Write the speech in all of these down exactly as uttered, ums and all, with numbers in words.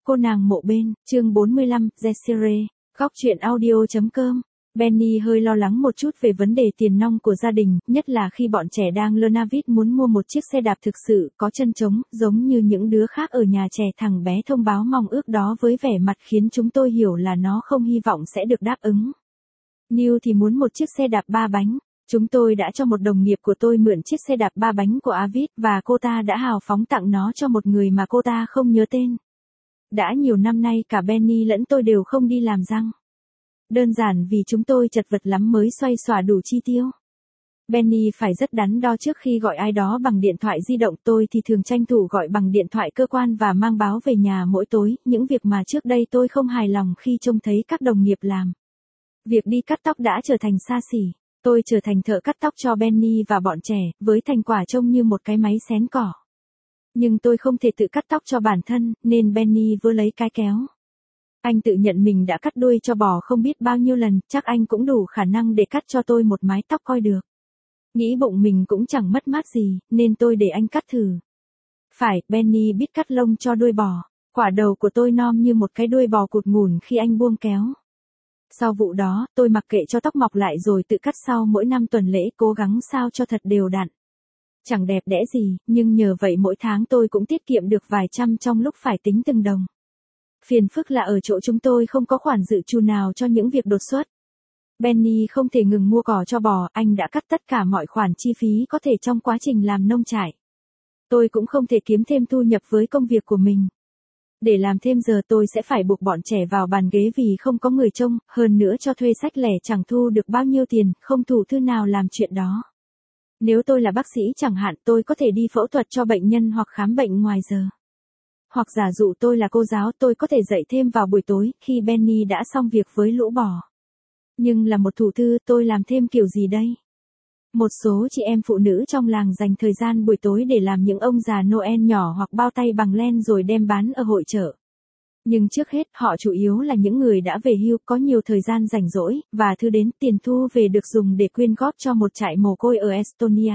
Cô nàng mộ bên, chương bốn mươi lăm, Desiree, góc truyện audio.com. Benny hơi lo lắng một chút về vấn đề tiền nong của gia đình, nhất là khi bọn trẻ đang Lernavit muốn mua một chiếc xe đạp thực sự có chân trống, giống như những đứa khác ở nhà trẻ. Thằng bé thông báo mong ước đó với vẻ mặt khiến chúng tôi hiểu là nó không hy vọng sẽ được đáp ứng. Neil thì muốn một chiếc xe đạp ba bánh. Chúng tôi đã cho một đồng nghiệp của tôi mượn chiếc xe đạp ba bánh của Avid và cô ta đã hào phóng tặng nó cho một người mà cô ta không nhớ tên. Đã nhiều năm nay cả Benny lẫn tôi đều không đi làm răng. Đơn giản vì chúng tôi chật vật lắm mới xoay xòa đủ chi tiêu. Benny phải rất đắn đo trước khi gọi ai đó bằng điện thoại di động, tôi thì thường tranh thủ gọi bằng điện thoại cơ quan và mang báo về nhà mỗi tối, những việc mà trước đây tôi không hài lòng khi trông thấy các đồng nghiệp làm. Việc đi cắt tóc đã trở thành xa xỉ. Tôi trở thành thợ cắt tóc cho Benny và bọn trẻ, với thành quả trông như một cái máy xén cỏ. Nhưng tôi không thể tự cắt tóc cho bản thân, nên Benny vừa lấy cái kéo. Anh tự nhận mình đã cắt đuôi cho bò không biết bao nhiêu lần, chắc anh cũng đủ khả năng để cắt cho tôi một mái tóc coi được. Nghĩ bụng mình cũng chẳng mất mát gì, nên tôi để anh cắt thử. Phải, Benny biết cắt lông cho đuôi bò. Quả đầu của tôi non như một cái đuôi bò cụt ngủn khi anh buông kéo. Sau vụ đó, tôi mặc kệ cho tóc mọc lại rồi tự cắt sau mỗi năm tuần lễ, cố gắng sao cho thật đều đặn. Chẳng đẹp đẽ gì, nhưng nhờ vậy mỗi tháng tôi cũng tiết kiệm được vài trăm trong lúc phải tính từng đồng. Phiền phức là ở chỗ chúng tôi không có khoản dự trù nào cho những việc đột xuất. Benny không thể ngừng mua cỏ cho bò, anh đã cắt tất cả mọi khoản chi phí có thể trong quá trình làm nông trại. Tôi cũng không thể kiếm thêm thu nhập với công việc của mình. Để làm thêm giờ tôi sẽ phải buộc bọn trẻ vào bàn ghế vì không có người trông, hơn nữa cho thuê sách lẻ chẳng thu được bao nhiêu tiền, không thủ thư nào làm chuyện đó. Nếu tôi là bác sĩ chẳng hạn, tôi có thể đi phẫu thuật cho bệnh nhân hoặc khám bệnh ngoài giờ. Hoặc giả dụ tôi là cô giáo, tôi có thể dạy thêm vào buổi tối, khi Benny đã xong việc với lũ bò. Nhưng là một thủ thư, tôi làm thêm kiểu gì đây? Một số chị em phụ nữ trong làng dành thời gian buổi tối để làm những ông già Noel nhỏ hoặc bao tay bằng len rồi đem bán ở hội chợ. Nhưng trước hết, họ chủ yếu là những người đã về hưu, có nhiều thời gian rảnh rỗi, và thứ đến tiền thu về được dùng để quyên góp cho một trại mồ côi ở Estonia.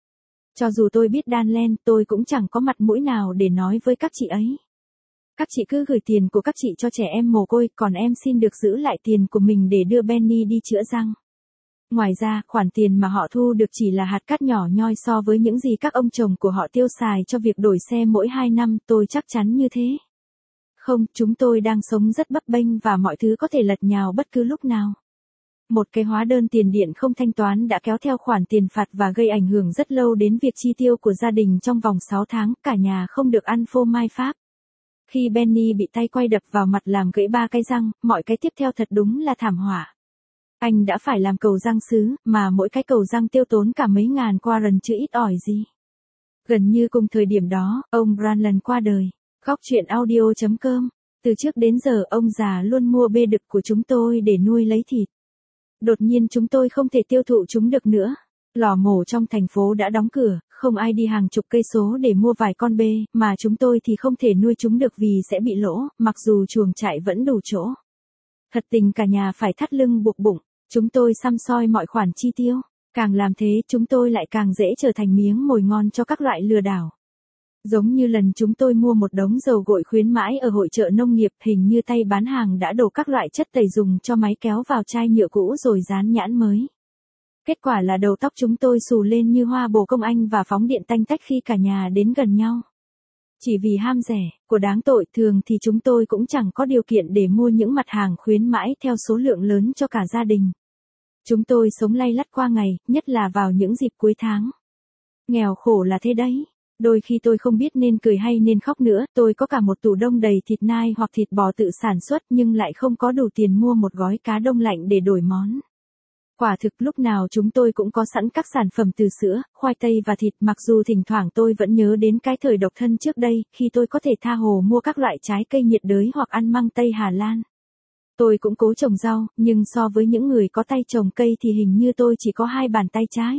Cho dù tôi biết đan len, tôi cũng chẳng có mặt mũi nào để nói với các chị ấy. Các chị cứ gửi tiền của các chị cho trẻ em mồ côi, còn em xin được giữ lại tiền của mình để đưa Benny đi chữa răng. Ngoài ra, khoản tiền mà họ thu được chỉ là hạt cát nhỏ nhoi so với những gì các ông chồng của họ tiêu xài cho việc đổi xe mỗi hai năm, tôi chắc chắn như thế. Không, chúng tôi đang sống rất bấp bênh và mọi thứ có thể lật nhào bất cứ lúc nào. Một cái hóa đơn tiền điện không thanh toán đã kéo theo khoản tiền phạt và gây ảnh hưởng rất lâu đến việc chi tiêu của gia đình trong vòng sáu tháng, cả nhà không được ăn phô mai Pháp. Khi Benny bị tay quay đập vào mặt làm gãy ba cái răng, mọi cái tiếp theo thật đúng là thảm họa. Anh đã phải làm cầu răng sứ, mà mỗi cái cầu răng tiêu tốn cả mấy ngàn quarter chứ ít ỏi gì. Gần như cùng thời điểm đó, ông Branlan qua đời. Góc truyện audio.com. Từ trước đến giờ ông già luôn mua bê đực của chúng tôi để nuôi lấy thịt. Đột nhiên chúng tôi không thể tiêu thụ chúng được nữa. Lò mổ trong thành phố đã đóng cửa, không ai đi hàng chục cây số để mua vài con bê, mà chúng tôi thì không thể nuôi chúng được vì sẽ bị lỗ, mặc dù chuồng trại vẫn đủ chỗ. Thật tình cả nhà phải thắt lưng buộc bụng, chúng tôi săm soi mọi khoản chi tiêu. Càng làm thế chúng tôi lại càng dễ trở thành miếng mồi ngon cho các loại lừa đảo. Giống như lần chúng tôi mua một đống dầu gội khuyến mãi ở hội chợ nông nghiệp, hình như tay bán hàng đã đổ các loại chất tẩy dùng cho máy kéo vào chai nhựa cũ rồi dán nhãn mới. Kết quả là đầu tóc chúng tôi xù lên như hoa bồ công anh và phóng điện tanh tách khi cả nhà đến gần nhau. Chỉ vì ham rẻ, của đáng tội, thường thì chúng tôi cũng chẳng có điều kiện để mua những mặt hàng khuyến mãi theo số lượng lớn cho cả gia đình. Chúng tôi sống lay lắt qua ngày, nhất là vào những dịp cuối tháng. Nghèo khổ là thế đấy. Đôi khi tôi không biết nên cười hay nên khóc nữa, tôi có cả một tủ đông đầy thịt nai hoặc thịt bò tự sản xuất nhưng lại không có đủ tiền mua một gói cá đông lạnh để đổi món. Quả thực lúc nào chúng tôi cũng có sẵn các sản phẩm từ sữa, khoai tây và thịt, mặc dù thỉnh thoảng tôi vẫn nhớ đến cái thời độc thân trước đây, khi tôi có thể tha hồ mua các loại trái cây nhiệt đới hoặc ăn măng tây Hà Lan. Tôi cũng cố trồng rau, nhưng so với những người có tay trồng cây thì hình như tôi chỉ có hai bàn tay trái.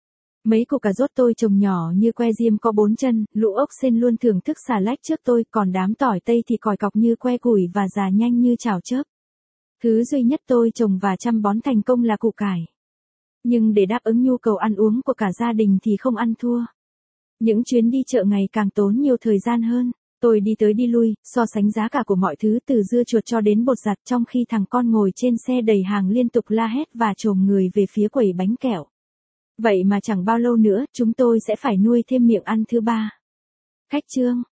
Mấy củ cà rốt tôi trồng nhỏ như que diêm có bốn chân, lũ ốc sên luôn thưởng thức xà lách trước tôi, còn đám tỏi tây thì còi cọc như que củi và già nhanh như chảo chớp. Thứ duy nhất tôi trồng và chăm bón thành công là củ cải. Nhưng để đáp ứng nhu cầu ăn uống của cả gia đình thì không ăn thua. Những chuyến đi chợ ngày càng tốn nhiều thời gian hơn. Tôi đi tới đi lui, so sánh giá cả của mọi thứ từ dưa chuột cho đến bột giặt trong khi thằng con ngồi trên xe đầy hàng liên tục la hét và chồm người về phía quầy bánh kẹo. Vậy mà chẳng bao lâu nữa, chúng tôi sẽ phải nuôi thêm miệng ăn thứ ba. Khách Trương,